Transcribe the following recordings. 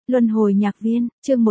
Luân hồi nhạc viên, chương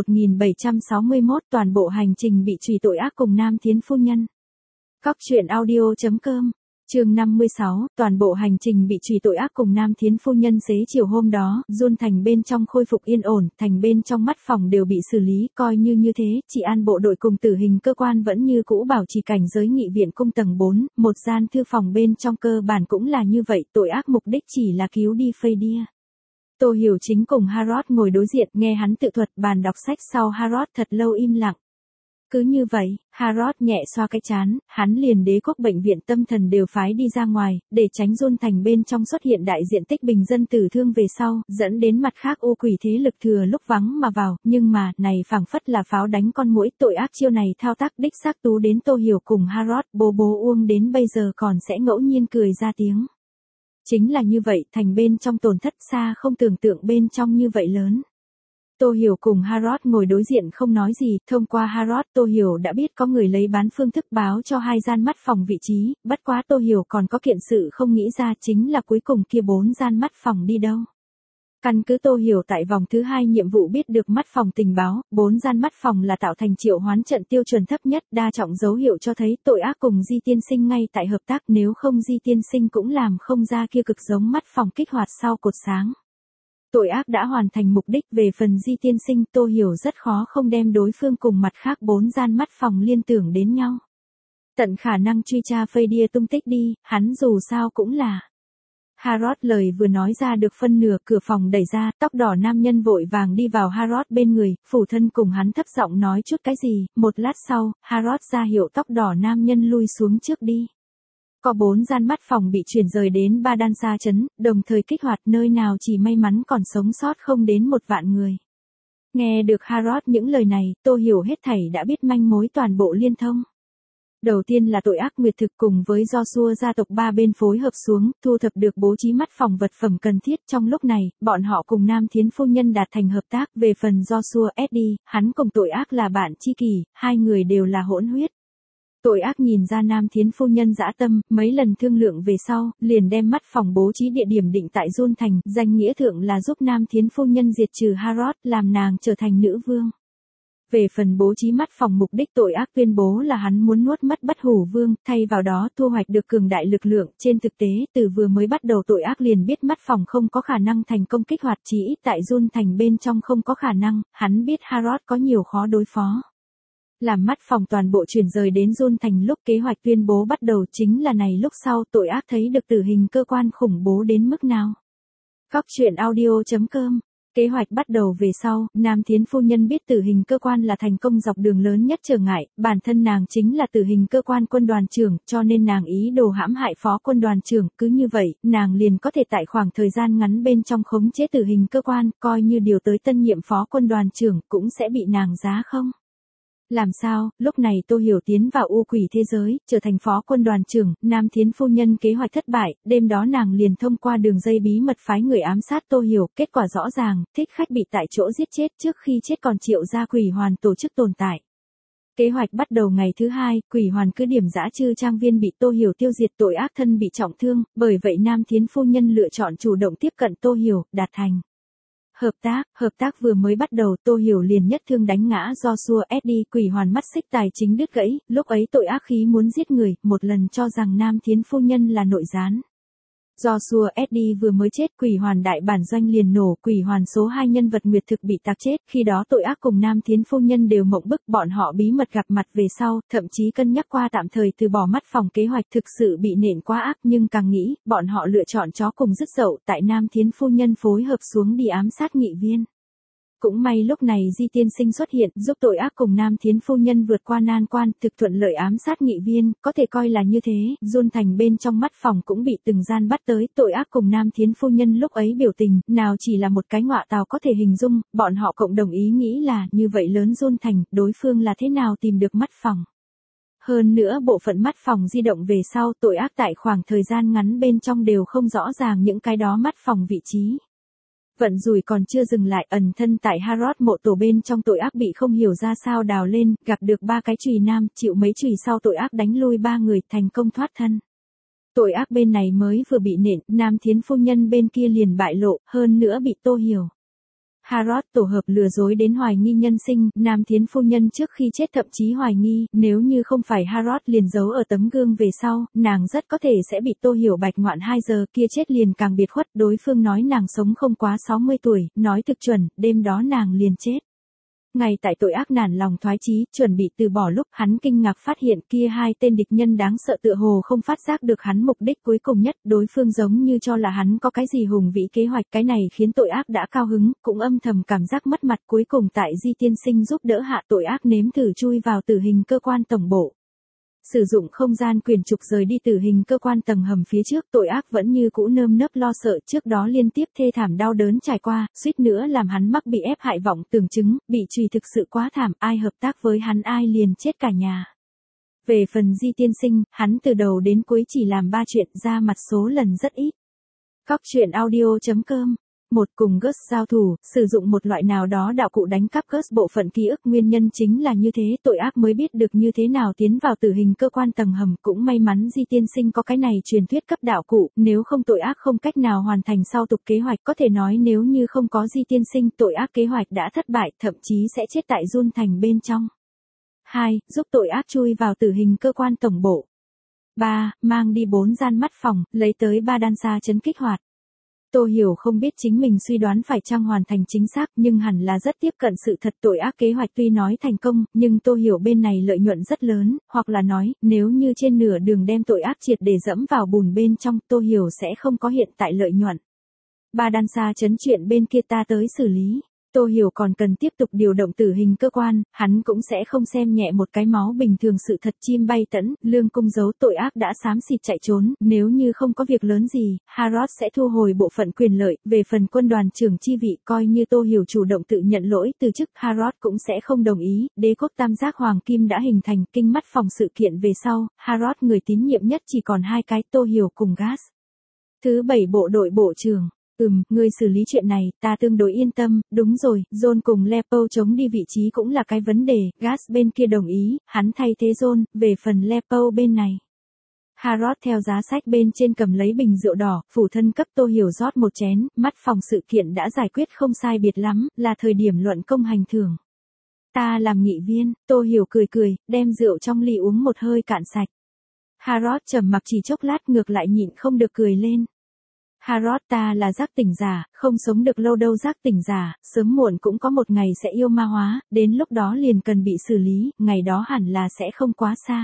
1761 toàn bộ hành trình bị trùy tội ác cùng Nam Thiến Phu Nhân. Cóc truyện audio.com, chương 56, toàn bộ hành trình bị trùy tội ác cùng Nam Thiến Phu Nhân. Xế chiều hôm đó, Dun thành bên trong khôi phục yên ổn, thành bên trong mắt phòng đều bị xử lý, coi như thế, trị an bộ đội cùng tử hình cơ quan vẫn như cũ bảo trì cảnh giới nghị viện cung tầng 4, một gian thư phòng bên trong cơ bản cũng là như vậy, tội ác mục đích chỉ là cứu đi Fadia. Tô Hiểu Chính cùng Harrod ngồi đối diện, nghe hắn tự thuật bàn đọc sách sau Harrod thật lâu im lặng. Cứ như vậy, Harrod nhẹ xoa cái trán, hắn liền đế quốc bệnh viện tâm thần đều phái đi ra ngoài, để tránh Dun thành bên trong xuất hiện đại diện tích bình dân tử thương về sau, dẫn đến mặt khác ô quỷ thế lực thừa lúc vắng mà vào, nhưng mà, này phảng phất là pháo đánh con muỗi, tội ác chiêu này thao tác đích xác tú đến Tô Hiểu cùng Harrod, bố Uông đến bây giờ còn sẽ ngẫu nhiên cười ra tiếng. Chính là như vậy, thành bên trong tổn thất xa không tưởng tượng bên trong như vậy lớn. Tô Hiểu cùng Harrod ngồi đối diện không nói gì, thông qua Harrod Tô Hiểu đã biết có người lấy bán phương thức báo cho hai gian mắt phòng vị trí, bất quá Tô Hiểu còn có kiện sự không nghĩ ra chính là cuối cùng kia 4 gian mắt phòng đi đâu. Căn cứ Tô Hiểu tại vòng thứ 2 nhiệm vụ biết được mắt phòng tình báo, 4 gian mắt phòng là tạo thành triệu hoán trận tiêu chuẩn thấp nhất, đa trọng dấu hiệu cho thấy tội ác cùng Di Tiên Sinh ngay tại hợp tác, nếu không Di Tiên Sinh cũng làm không ra kia cực giống mắt phòng kích hoạt sau cột sáng. Tội ác đã hoàn thành mục đích, về phần Di Tiên Sinh, Tô Hiểu rất khó không đem đối phương cùng mặt khác 4 gian mắt phòng liên tưởng đến nhau. Tận khả năng truy tra Fadia tung tích đi, hắn dù sao cũng là. Harrod lời vừa nói ra được phân nửa, cửa phòng đẩy ra, tóc đỏ nam nhân vội vàng đi vào Harrod bên người, phủ thân cùng hắn thấp giọng nói chút cái gì, một lát sau, Harrod ra hiệu tóc đỏ nam nhân lui xuống trước đi. Có 4 gian mắt phòng bị chuyển rời đến Ba Đan Sa trấn, đồng thời kích hoạt nơi nào chỉ may mắn còn sống sót không đến 1 vạn người. Nghe được Harrod những lời này, Tô Hiểu hết thảy đã biết manh mối toàn bộ liên thông. Đầu tiên là tội ác Nguyệt Thực cùng với Joshua gia tộc 3 bên phối hợp xuống, thu thập được bố trí mắt phòng vật phẩm cần thiết. Trong lúc này, bọn họ cùng Nam Thiến Phu Nhân đạt thành hợp tác. Về phần Joshua Eddie, hắn cùng tội ác là bạn tri kỷ, hai người đều là hỗn huyết. Tội ác nhìn ra Nam Thiến Phu Nhân dã tâm, mấy lần thương lượng về sau, liền đem mắt phòng bố trí địa điểm định tại Dun thành, danh nghĩa thượng là giúp Nam Thiến Phu Nhân diệt trừ Harrod, làm nàng trở thành nữ vương. Về phần bố trí mắt phòng mục đích tội ác tuyên bố là hắn muốn nuốt mất Bất Hủ Vương, thay vào đó thu hoạch được cường đại lực lượng. Trên thực tế, từ vừa mới bắt đầu tội ác liền biết mắt phòng không có khả năng thành công kích hoạt, chỉ ít tại Dun thành bên trong không có khả năng, hắn biết Harrod có nhiều khó đối phó. Làm mắt phòng toàn bộ chuyển rời đến Dun thành lúc kế hoạch tuyên bố bắt đầu, chính là này lúc sau tội ác thấy được tử hình cơ quan khủng bố đến mức nào. Cóc truyện audio.com. Kế hoạch bắt đầu về sau, Nam Thiến Phu Nhân biết tử hình cơ quan là thành công dọc đường lớn nhất trở ngại, bản thân nàng chính là tử hình cơ quan quân đoàn trưởng, cho nên nàng ý đồ hãm hại phó quân đoàn trưởng, cứ như vậy, nàng liền có thể tại khoảng thời gian ngắn bên trong khống chế tử hình cơ quan, coi như điều tới tân nhiệm phó quân đoàn trưởng, cũng sẽ bị nàng giá không. Làm sao, lúc này Tô Hiểu tiến vào u quỷ thế giới, trở thành phó quân đoàn trưởng, Nam Thiến Phu Nhân kế hoạch thất bại, đêm đó nàng liền thông qua đường dây bí mật phái người ám sát Tô Hiểu, kết quả rõ ràng, thích khách bị tại chỗ giết chết, trước khi chết còn triệu ra quỷ hoàn tổ chức tồn tại. Kế hoạch bắt đầu ngày thứ 2, quỷ hoàn cứ điểm dã trư trang viên bị Tô Hiểu tiêu diệt, tội ác thân bị trọng thương, bởi vậy Nam Thiến Phu Nhân lựa chọn chủ động tiếp cận Tô Hiểu, đạt thành. Hợp tác vừa mới bắt đầu, Tô Hiểu liền nhất thương đánh ngã Joshua Eddie, quỷ hoàn mắt xích tài chính đứt gãy, lúc ấy tội ác khí muốn giết người, một lần cho rằng Nam Thiến Phu Nhân là nội gián. Joshua Eddie vừa mới chết, quỷ hoàn đại bản doanh liền nổ, quỷ hoàn số 2 nhân vật Nguyệt Thực bị tạc chết, khi đó tội ác cùng Nam Thiến Phu Nhân đều mộng bức, bọn họ bí mật gặp mặt về sau, thậm chí cân nhắc qua tạm thời từ bỏ mắt phòng kế hoạch, thực sự bị nện quá ác, nhưng càng nghĩ, bọn họ lựa chọn chó cùng dứt dậu, tại Nam Thiến Phu Nhân phối hợp xuống đi ám sát nghị viên. Cũng may lúc này Di Tiên Sinh xuất hiện, giúp tội ác cùng Nam Thiến Phu Nhân vượt qua nan quan, thực thuận lợi ám sát nghị viên, có thể coi là như thế. Dun thành bên trong mắt phòng cũng bị từng gian bắt tới, tội ác cùng Nam Thiến Phu Nhân lúc ấy biểu tình, nào chỉ là một cái ngọa tào có thể hình dung, bọn họ cộng đồng ý nghĩ là, như vậy lớn Dun thành, đối phương là thế nào tìm được mắt phòng. Hơn nữa bộ phận mắt phòng di động về sau, tội ác tại khoảng thời gian ngắn bên trong đều không rõ ràng những cái đó mắt phòng vị trí. Vận rủi còn chưa dừng lại, ẩn thân tại Harrod mộ tổ bên trong tội ác bị không hiểu ra sao đào lên, gặp được 3 cái chùy nam, chịu mấy chùy sau tội ác đánh lui 3 người, thành công thoát thân. Tội ác bên này mới vừa bị nện, Nam Thiến Phu Nhân bên kia liền bại lộ, hơn nữa bị Tô Hiểu. Harrod tổ hợp lừa dối đến hoài nghi nhân sinh, Nam Thiến phu nhân trước khi chết thậm chí hoài nghi, nếu như không phải Harrod liền giấu ở tấm gương về sau, nàng rất có thể sẽ bị Tô Hiểu bạch ngoạn 2 giờ kia chết liền càng biệt khuất, đối phương nói nàng sống không quá 60 tuổi, nói thực chuẩn, đêm đó nàng liền chết. Ngay tại tội ác nản lòng thoái chí, chuẩn bị từ bỏ lúc hắn kinh ngạc phát hiện kia hai tên địch nhân đáng sợ tựa hồ không phát giác được hắn mục đích cuối cùng nhất, đối phương giống như cho là hắn có cái gì hùng vĩ kế hoạch, cái này khiến tội ác đã cao hứng, cũng âm thầm cảm giác mất mặt, cuối cùng tại Di tiên sinh giúp đỡ hạ tội ác nếm thử chui vào tử hình cơ quan tổng bộ. Sử dụng không gian quyền trục rời đi tử hình cơ quan tầng hầm phía trước, tội ác vẫn như cũ nơm nớp lo sợ, trước đó liên tiếp thê thảm đau đớn trải qua, suýt nữa làm hắn mắc bị ép hại vọng tưởng chứng, bị trùy thực sự quá thảm, ai hợp tác với hắn ai liền chết cả nhà. Về phần Di tiên sinh, hắn từ đầu đến cuối chỉ làm 3 chuyện, ra mặt số lần rất ít. Cóc truyện audio.com. Một, cùng Gus giao thủ, sử dụng một loại nào đó đạo cụ đánh cắp Gus bộ phận ký ức, nguyên nhân chính là như thế, tội ác mới biết được như thế nào tiến vào tử hình cơ quan tầng hầm, cũng may mắn Di tiên sinh có cái này truyền thuyết cấp đạo cụ, nếu không tội ác không cách nào hoàn thành sau tục kế hoạch, có thể nói nếu như không có Di tiên sinh, tội ác kế hoạch đã thất bại, thậm chí sẽ chết tại Jun thành bên trong. 2. Giúp tội ác chui vào tử hình cơ quan tổng bộ. 3. Mang đi 4 gian mắt phòng, lấy tới 3 đan xa chấn kích hoạt. Tô Hiểu không biết chính mình suy đoán phải chăng hoàn thành chính xác, nhưng hẳn là rất tiếp cận sự thật. Tội ác kế hoạch tuy nói thành công, nhưng Tô Hiểu bên này lợi nhuận rất lớn, hoặc là nói, nếu như trên nửa đường đem tội ác triệt để dẫm vào bùn bên trong, Tô Hiểu sẽ không có hiện tại lợi nhuận. 3 đan xa chấn chuyện bên kia ta tới xử lý. Tô Hiểu còn cần tiếp tục điều động tử hình cơ quan, hắn cũng sẽ không xem nhẹ một cái máu bình thường sự thật. Chim bay tẫn, lương cung giấu, tội ác đã xám xịt chạy trốn, nếu như không có việc lớn gì, Harrod sẽ thu hồi bộ phận quyền lợi, về phần quân đoàn trưởng chi vị coi như Tô Hiểu chủ động tự nhận lỗi từ chức, Harrod cũng sẽ không đồng ý. Đế quốc tam giác hoàng kim đã hình thành, kinh mắt phòng sự kiện về sau, Harrod người tín nhiệm nhất chỉ còn 2 cái, Tô Hiểu cùng Gas. Thứ 7 bộ đội bộ trưởng. Ngươi xử lý chuyện này, ta tương đối yên tâm, đúng rồi, John cùng Lepo chống đi vị trí cũng là cái vấn đề, Gas bên kia đồng ý, hắn thay thế John, về phần Lepo bên này. Harrod theo giá sách bên trên cầm lấy bình rượu đỏ, phủ thân cấp Tô Hiểu rót một chén, mắt phòng sự kiện đã giải quyết không sai biệt lắm, là thời điểm luận công hành thưởng. Ta làm nghị viên, Tô Hiểu cười cười, đem rượu trong ly uống một hơi cạn sạch. Harrod trầm mặc chỉ chốc lát ngược lại nhịn không được cười lên. Harrod, ta là giác tỉnh giả, không sống được lâu đâu. Giác tỉnh giả, sớm muộn cũng có một ngày sẽ yêu ma hóa, đến lúc đó liền cần bị xử lý, ngày đó hẳn là sẽ không quá xa.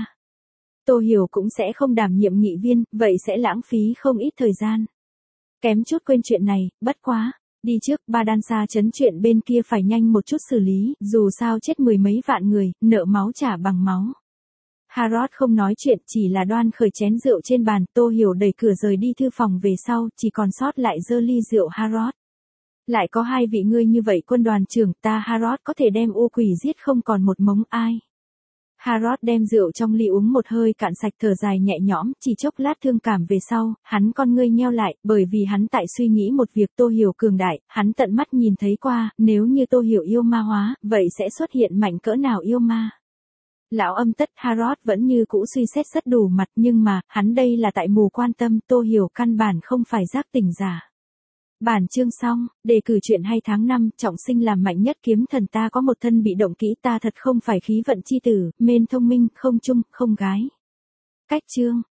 Tô Hiểu cũng sẽ không đảm nhiệm nghị viên, vậy sẽ lãng phí không ít thời gian. Kém chút quên chuyện này, bất quá. Đi trước, 3 đan xa chấn chuyện bên kia phải nhanh một chút xử lý, dù sao chết 10 mấy vạn người, nợ máu trả bằng máu. Harrod không nói chuyện, chỉ là đoan khởi chén rượu trên bàn. Tô Hiểu đẩy cửa rời đi thư phòng về sau, chỉ còn sót lại giơ ly rượu. Harrod, lại có 2 vị ngươi như vậy quân đoàn trưởng, ta Harrod có thể đem u quỷ giết không còn một mống ai. Harrod đem rượu trong ly uống một hơi cạn sạch, thở dài nhẹ nhõm, chỉ chốc lát thương cảm về sau, hắn con ngươi nheo lại, bởi vì hắn tại suy nghĩ một việc. Tô Hiểu cường đại, hắn tận mắt nhìn thấy qua, nếu như Tô Hiểu yêu ma hóa, vậy sẽ xuất hiện mạnh cỡ nào yêu ma. Lão âm tất, Harrod vẫn như cũ suy xét rất đủ mặt, nhưng mà, hắn đây là tại mù quan tâm, Tô Hiểu căn bản không phải giác tỉnh giả. Bản chương xong, đề cử chuyện hay tháng 5, trọng sinh làm mạnh nhất kiếm thần, ta có một thân bị động kỹ, ta thật không phải khí vận chi tử, mên thông minh, không chung, không gái. Cách chương.